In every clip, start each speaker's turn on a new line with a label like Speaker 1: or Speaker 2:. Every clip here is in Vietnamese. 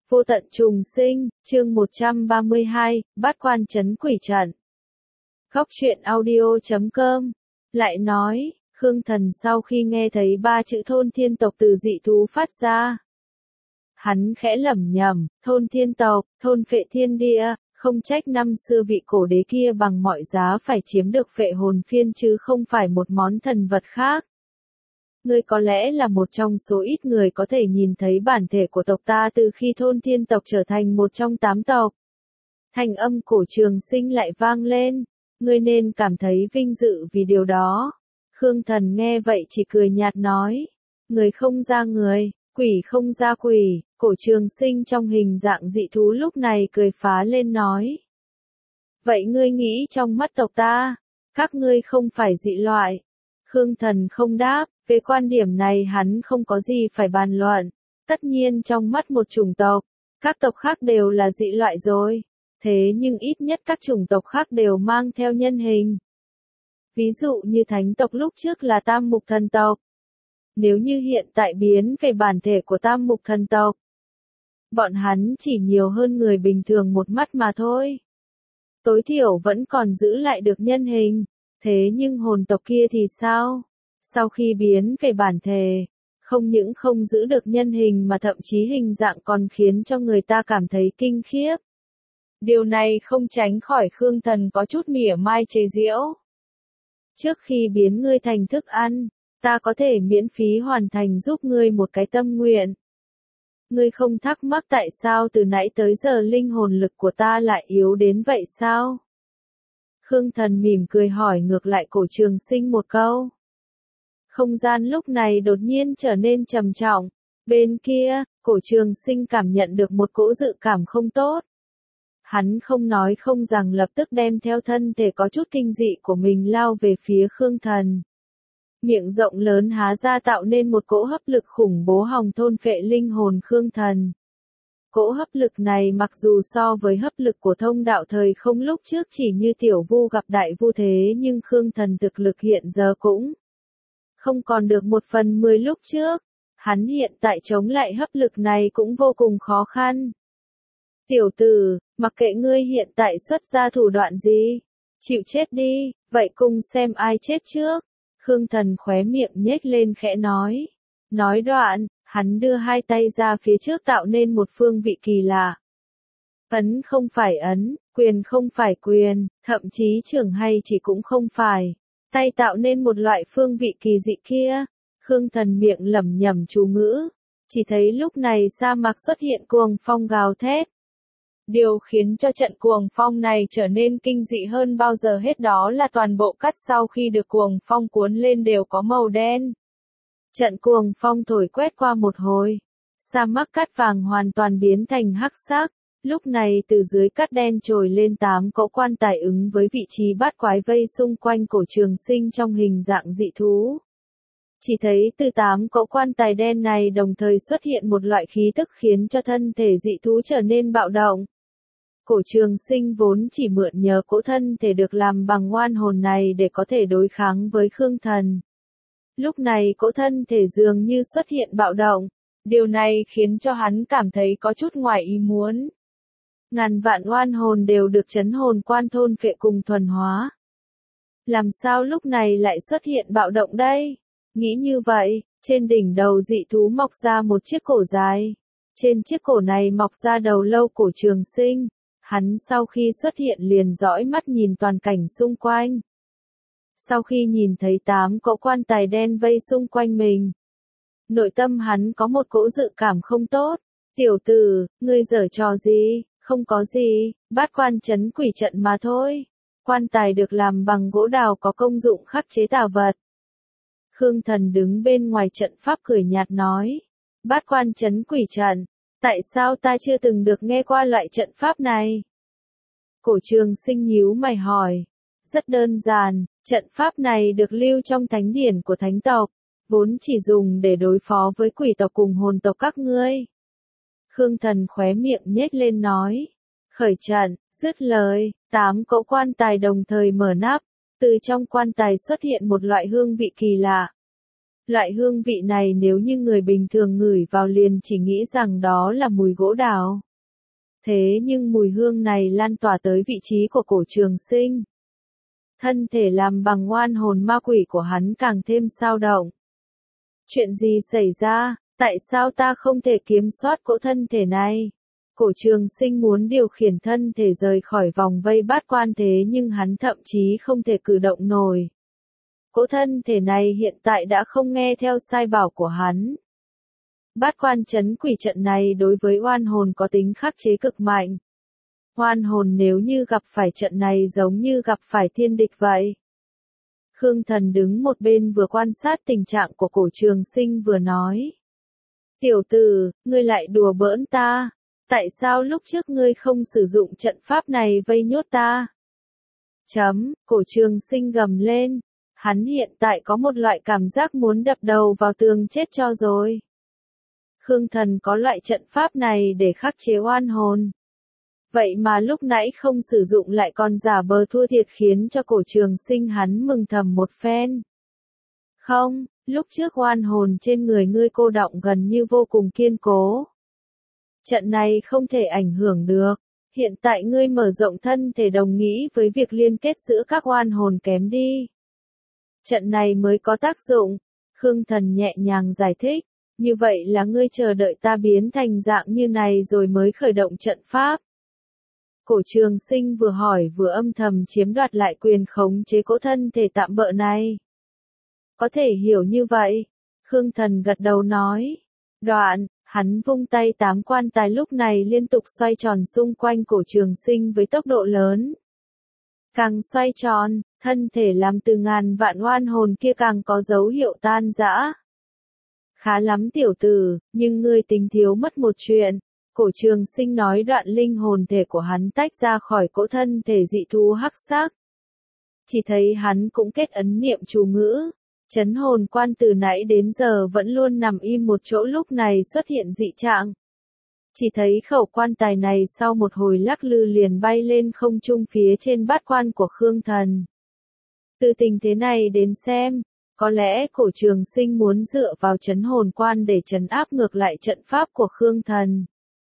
Speaker 1: Vô tận trùng sinh, chương 132, bát quan trấn quỷ trận. Góc truyện audio.com lại nói, Khương Thần sau khi nghe thấy ba chữ thôn thiên tộc từ dị thú phát ra. Hắn khẽ lẩm nhẩm, thôn thiên tộc, thôn phệ thiên địa, không trách năm xưa vị cổ đế kia bằng mọi giá phải chiếm được phệ hồn phiên chứ không phải một món thần vật khác. Ngươi có lẽ là một trong số ít người có thể nhìn thấy bản thể của tộc ta từ khi thôn thiên tộc trở thành một trong 8 tộc. Thanh âm cổ Trường Sinh lại vang lên, ngươi nên cảm thấy vinh dự vì điều đó. Khương Thần nghe vậy chỉ cười nhạt nói, người không ra người, quỷ không ra quỷ. Cổ Trường Sinh trong hình dạng dị thú lúc này cười phá lên nói. Vậy ngươi nghĩ trong mắt tộc ta, các ngươi không phải dị loại? Khương Thần không đáp, về quan điểm này hắn không có gì phải bàn luận. Tất nhiên trong mắt một chủng tộc, các tộc khác đều là dị loại rồi. Thế nhưng ít nhất các chủng tộc khác đều mang theo nhân hình. Ví dụ như thánh tộc lúc trước là tam mục thần tộc. Nếu như hiện tại biến về bản thể của tam mục thần tộc, bọn hắn chỉ nhiều hơn người bình thường một mắt mà thôi. Tối thiểu vẫn còn giữ lại được nhân hình. Thế nhưng hồn tộc kia thì sao? Sau khi biến về bản thể, không những không giữ được nhân hình mà thậm chí hình dạng còn khiến cho người ta cảm thấy kinh khiếp. Điều này không tránh khỏi Khương Thần có chút mỉa mai chế giễu. Trước khi biến ngươi thành thức ăn, ta có thể miễn phí hoàn thành giúp ngươi một cái tâm nguyện. Ngươi không thắc mắc tại sao từ nãy tới giờ linh hồn lực của ta lại yếu đến vậy sao? Khương Thần mỉm cười hỏi ngược lại cổ Trường Sinh một câu. Không gian lúc này đột nhiên trở nên trầm trọng. Bên kia, cổ Trường Sinh cảm nhận được một cỗ dự cảm không tốt. Hắn không nói không rằng lập tức đem theo thân thể có chút kinh dị của mình lao về phía Khương Thần. Miệng rộng lớn há ra tạo nên một cỗ hấp lực khủng bố hòng thôn phệ linh hồn Khương Thần. Cỗ hấp lực này mặc dù so với hấp lực của thông đạo thời không lúc trước chỉ như tiểu vu gặp đại vu thế nhưng Khương Thần thực lực hiện giờ cũng không còn được 1/10 lúc trước. Hắn hiện tại chống lại hấp lực này cũng vô cùng khó khăn. Tiểu tử, mặc kệ ngươi hiện tại xuất ra thủ đoạn gì, chịu chết đi, vậy cùng xem ai chết trước. Khương Thần khóe miệng nhếch lên khẽ nói. Nói đoạn, hắn đưa hai tay ra phía trước tạo nên một phương vị kỳ lạ. Ấn không phải ấn, quyền không phải quyền, thậm chí trưởng hay chỉ cũng không phải. Tay tạo nên một loại phương vị kỳ dị kia. Khương Thần miệng lẩm nhẩm chú ngữ. Chỉ thấy lúc này sa mạc xuất hiện cuồng phong gào thét. Điều khiến cho trận cuồng phong này trở nên kinh dị hơn bao giờ hết đó là toàn bộ cát sau khi được cuồng phong cuốn lên đều có màu đen. Trận cuồng phong thổi quét qua một hồi, sa mạc cát vàng hoàn toàn biến thành hắc sắc. Lúc này từ dưới cát đen trồi lên 8 cỗ quan tài ứng với vị trí bát quái vây xung quanh cổ Trường Sinh trong hình dạng dị thú. Chỉ thấy từ 8 cỗ quan tài đen này đồng thời xuất hiện một loại khí tức khiến cho thân thể dị thú trở nên bạo động. Cổ Trường Sinh vốn chỉ mượn nhờ cỗ thân thể được làm bằng oan hồn này để có thể đối kháng với Khương Thần. Lúc này cỗ thân thể dường như xuất hiện bạo động. Điều này khiến cho hắn cảm thấy có chút ngoài ý muốn. Ngàn vạn oan hồn đều được trấn hồn quan thôn phệ cùng thuần hóa. Làm sao lúc này lại xuất hiện bạo động đây? Nghĩ như vậy, trên đỉnh đầu dị thú mọc ra một chiếc cổ dài. Trên chiếc cổ này mọc ra đầu lâu cổ Trường Sinh. Hắn sau khi xuất hiện liền dõi mắt nhìn toàn cảnh xung quanh. Sau khi nhìn thấy 8 cỗ quan tài đen vây xung quanh mình, nội tâm hắn có một cỗ dự cảm không tốt. Tiểu tử, ngươi giở trò gì? Không có gì, bát quan trấn quỷ trận mà thôi. Quan tài được làm bằng gỗ đào có công dụng khắc chế tà vật. Khương Thần đứng bên ngoài trận pháp cười nhạt nói. Bát quan trấn quỷ trận, tại sao ta chưa từng được nghe qua loại trận pháp này? Cổ Trường Sinh nhíu mày hỏi. Rất đơn giản, trận pháp này được lưu trong thánh điển của thánh tộc, vốn chỉ dùng để đối phó với quỷ tộc cùng hồn tộc các ngươi. Khương Thần khóe miệng nhếch lên nói. Khởi trận, dứt lời, 8 cỗ quan tài đồng thời mở nắp. Từ trong quan tài xuất hiện một loại hương vị kỳ lạ. Loại hương vị này nếu như người bình thường ngửi vào liền chỉ nghĩ rằng đó là mùi gỗ đào. Thế nhưng mùi hương này lan tỏa tới vị trí của Cổ Trường Sinh. Thân thể làm bằng oan hồn ma quỷ của hắn càng thêm xao động. Chuyện gì xảy ra, tại sao ta không thể kiểm soát cỗ thân thể này? Cổ Trường Sinh muốn điều khiển thân thể rời khỏi vòng vây bát quan thế nhưng hắn thậm chí không thể cử động nổi. Cỗ thân thể này hiện tại đã không nghe theo sai bảo của hắn. Bát quan trấn quỷ trận này đối với oan hồn có tính khắc chế cực mạnh. Oan hồn nếu như gặp phải trận này giống như gặp phải thiên địch vậy. Khương Thần đứng một bên vừa quan sát tình trạng của Cổ Trường Sinh vừa nói. Tiểu tử, ngươi lại đùa bỡn ta. Tại sao lúc trước ngươi không sử dụng trận pháp này vây nhốt ta? Cổ Trường Sinh gầm lên. Hắn hiện tại có một loại cảm giác muốn đập đầu vào tường chết cho rồi. Khương Thần có loại trận pháp này để khắc chế oan hồn. Vậy mà lúc nãy không sử dụng lại còn giả vờ thua thiệt khiến cho Cổ Trường Sinh hắn mừng thầm một phen. Không, lúc trước oan hồn trên người ngươi cô đọng gần như vô cùng kiên cố. Trận này không thể ảnh hưởng được. Hiện tại ngươi mở rộng thân thể đồng nghĩ với việc liên kết giữa các oan hồn kém đi. Trận này mới có tác dụng. Khương Thần nhẹ nhàng giải thích. Như vậy là ngươi chờ đợi ta biến thành dạng như này rồi mới khởi động trận pháp. Cổ Trường Sinh vừa hỏi vừa âm thầm chiếm đoạt lại quyền khống chế cỗ thân thể tạm bợ này. Có thể hiểu như vậy. Khương Thần gật đầu nói. Đoạn, hắn vung tay 8 quan tài lúc này liên tục xoay tròn xung quanh Cổ Trường Sinh với tốc độ lớn. Càng xoay tròn, thân thể làm từ ngàn vạn oan hồn kia càng có dấu hiệu tan rã. Khá lắm tiểu tử, nhưng ngươi tính thiếu mất một chuyện. Cổ Trường Sinh nói đoạn linh hồn thể của hắn tách ra khỏi cỗ thân thể dị thú hắc sắc. Chỉ thấy hắn cũng kết ấn niệm chú ngữ. Chấn hồn quan từ nãy đến giờ vẫn luôn nằm im một chỗ lúc này xuất hiện dị trạng. Chỉ thấy khẩu quan tài này sau một hồi lắc lư liền bay lên không trung phía trên bát quan của Khương Thần. Từ tình thế này đến xem, có lẽ Cổ Trường Sinh muốn dựa vào chấn hồn quan để trấn áp ngược lại trận pháp của Khương Thần.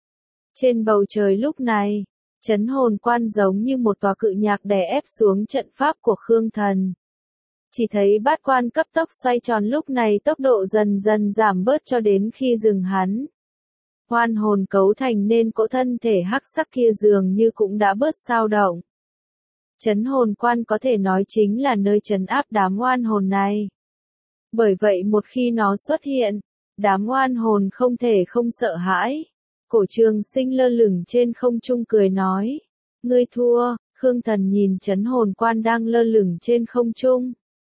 Speaker 1: Trên bầu trời lúc này, chấn hồn quan giống như một tòa cự nhạc đè ép xuống trận pháp của Khương Thần. Chỉ thấy bát quan cấp tốc xoay tròn lúc này tốc độ dần dần giảm bớt cho đến khi dừng hắn. Oan hồn cấu thành nên cỗ thân thể hắc sắc kia dường như cũng đã bớt xao động. Chấn hồn quan có thể nói chính là nơi trấn áp đám oan hồn này. Bởi vậy một khi nó xuất hiện, đám oan hồn không thể không sợ hãi. Cổ Trường Sinh lơ lửng trên không trung cười nói. Ngươi thua. Khương Thần nhìn chấn hồn quan đang lơ lửng trên không trung.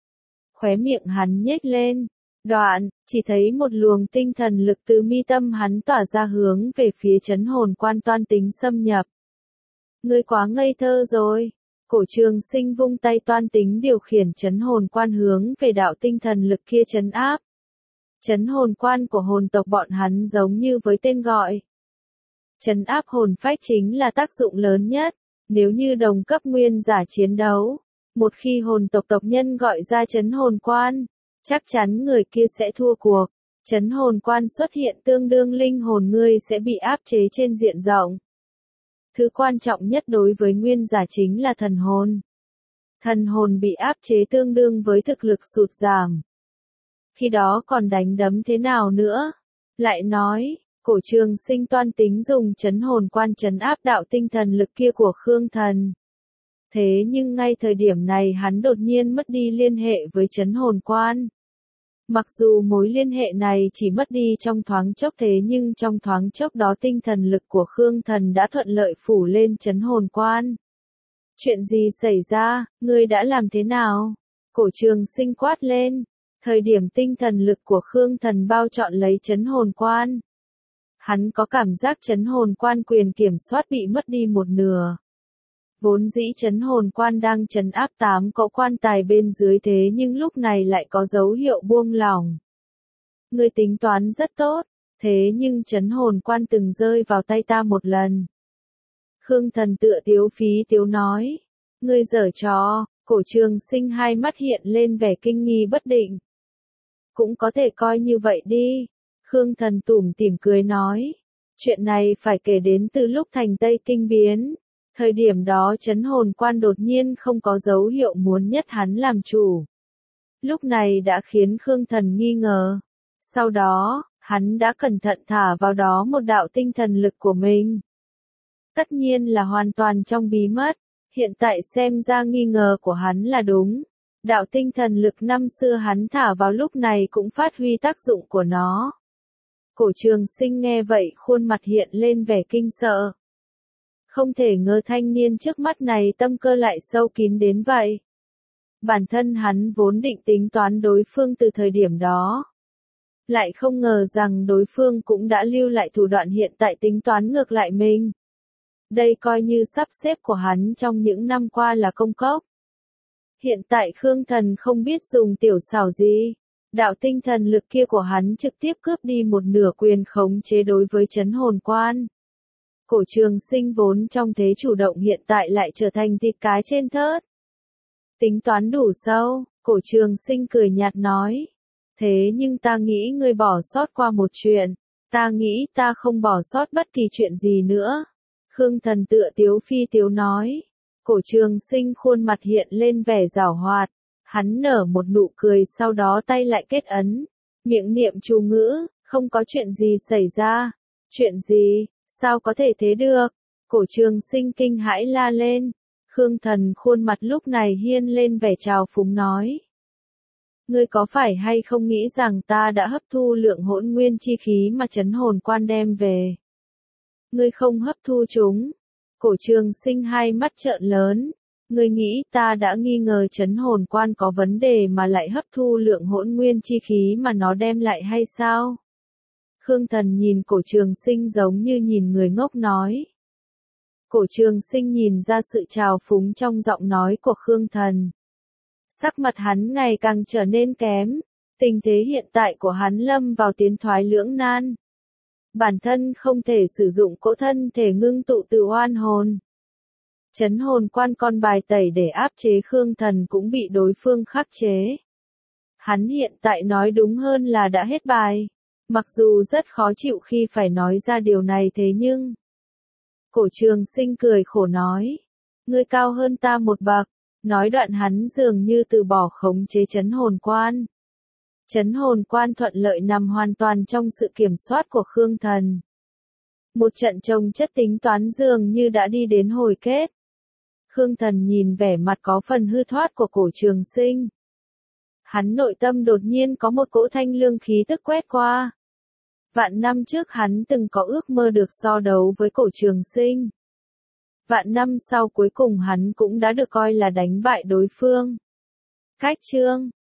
Speaker 1: Khóe miệng hắn nhếch lên. Đoạn, chỉ thấy một luồng tinh thần lực từ mi tâm hắn tỏa ra hướng về phía chấn hồn quan toan tính xâm nhập. Ngươi quá ngây thơ rồi. Cổ Trường Sinh vung tay toan tính điều khiển chấn hồn quan hướng về đạo tinh thần lực kia trấn áp. Chấn hồn quan của hồn tộc bọn hắn giống như với tên gọi. Trấn áp hồn phách chính là tác dụng lớn nhất. Nếu như đồng cấp nguyên giả chiến đấu, một khi hồn tộc tộc nhân gọi ra chấn hồn quan, chắc chắn người kia sẽ thua cuộc. Chấn hồn quan xuất hiện tương đương linh hồn ngươi sẽ bị áp chế trên diện rộng. Thứ quan trọng nhất đối với nguyên giả chính là thần hồn. Thần hồn bị áp chế tương đương với thực lực sụt giảm. Khi đó còn đánh đấm thế nào nữa? Lại nói, Cổ Trường Sinh toan tính dùng chấn hồn quan trấn áp đạo tinh thần lực kia của Khương Thần. Thế nhưng ngay thời điểm này hắn đột nhiên mất đi liên hệ với chấn hồn quan. Mặc dù mối liên hệ này chỉ mất đi trong thoáng chốc thế nhưng trong thoáng chốc đó tinh thần lực của Khương Thần đã thuận lợi phủ lên chấn hồn quan. Chuyện gì xảy ra, ngươi đã làm thế nào? Cổ Trường Sinh quát lên. Thời điểm tinh thần lực của Khương Thần bao trọn lấy chấn hồn quan. Hắn có cảm giác chấn hồn quan quyền kiểm soát bị mất đi một nửa. Vốn dĩ chấn hồn quan đang trấn áp 8 cỗ quan tài bên dưới thế nhưng lúc này lại có dấu hiệu buông lỏng. Ngươi tính toán rất tốt, thế nhưng chấn hồn quan từng rơi vào tay ta một lần. Khương Thần tựa tiếu phí tiếu nói. Ngươi giở trò. Cổ Trường Sinh hai mắt hiện lên vẻ kinh nghi bất định. Cũng có thể coi như vậy đi. Khương Thần tủm tỉm cười nói. Chuyện này phải kể đến từ lúc thành Tây Kinh biến. Thời điểm đó Trấn Hồn Quan đột nhiên không có dấu hiệu muốn nhất hắn làm chủ. Lúc này đã khiến Khương Thần nghi ngờ. Sau đó, hắn đã cẩn thận thả vào đó một đạo tinh thần lực của mình. Tất nhiên là hoàn toàn trong bí mật. Hiện tại xem ra nghi ngờ của hắn là đúng. Đạo tinh thần lực năm xưa hắn thả vào lúc này cũng phát huy tác dụng của nó. Cổ Trường Sinh nghe vậy khuôn mặt hiện lên vẻ kinh sợ. Không thể ngờ thanh niên trước mắt này tâm cơ lại sâu kín đến vậy. Bản thân hắn vốn định tính toán đối phương từ thời điểm đó. Lại không ngờ rằng đối phương cũng đã lưu lại thủ đoạn hiện tại tính toán ngược lại mình. Đây coi như sắp xếp của hắn trong những năm qua là công cốc. Hiện tại Khương Thần không biết dùng tiểu xảo gì. Đạo tinh thần lực kia của hắn trực tiếp cướp đi một nửa quyền khống chế đối với Trấn Hồn Quan. Cổ Trường Sinh vốn trong thế chủ động hiện tại lại trở thành thịt cá trên thớt. Tính toán đủ sâu, Cổ Trường Sinh cười nhạt nói. Thế nhưng ta nghĩ ngươi bỏ sót qua một chuyện. Ta nghĩ ta không bỏ sót bất kỳ chuyện gì nữa. Khương Thần tựa tiếu phi tiếu nói. Cổ Trường Sinh khuôn mặt hiện lên vẻ giảo hoạt. Hắn nở một nụ cười sau đó tay lại kết ấn. Miệng niệm chú ngữ, không có chuyện gì xảy ra. Chuyện gì, sao có thể thế được? Cổ Trường Sinh kinh hãi la lên. Khương Thần khuôn mặt lúc này hiên lên vẻ trào phúng nói. Ngươi có phải hay không nghĩ rằng ta đã hấp thu lượng hỗn nguyên chi khí mà Trấn Hồn Quan đem về? Ngươi không hấp thu chúng. Cổ Trường Sinh hai mắt trợn lớn. Ngươi nghĩ ta đã nghi ngờ Trấn Hồn Quan có vấn đề mà lại hấp thu lượng hỗn nguyên chi khí mà nó đem lại hay sao? Khương Thần nhìn Cổ Trường Sinh giống như nhìn người ngốc nói. Cổ Trường Sinh nhìn ra sự trào phúng trong giọng nói của Khương Thần. Sắc mặt hắn ngày càng trở nên kém. Tình thế hiện tại của hắn lâm vào tiến thoái lưỡng nan. Bản thân không thể sử dụng cỗ thân thể ngưng tụ từ oan hồn. Trấn Hồn Quan con bài tẩy để áp chế Khương Thần cũng bị đối phương khắc chế. Hắn hiện tại nói đúng hơn là đã hết bài. Mặc dù rất khó chịu khi phải nói ra điều này thế nhưng... Cổ Trường Sinh cười khổ nói. Ngươi cao hơn ta một bậc. Nói đoạn hắn dường như từ bỏ khống chế Trấn Hồn Quan. Trấn Hồn Quan thuận lợi nằm hoàn toàn trong sự kiểm soát của Khương Thần. Một trận chồng chất tính toán dường như đã đi đến hồi kết. Khương Thần nhìn vẻ mặt có phần hư thoát của Cổ Trường Sinh. Hắn nội tâm đột nhiên có một cỗ thanh lương khí tức quét qua. Vạn năm trước hắn từng có ước mơ được so đấu với Cổ Trường Sinh. Vạn năm sau cuối cùng hắn cũng đã được coi là đánh bại đối phương. Cách chương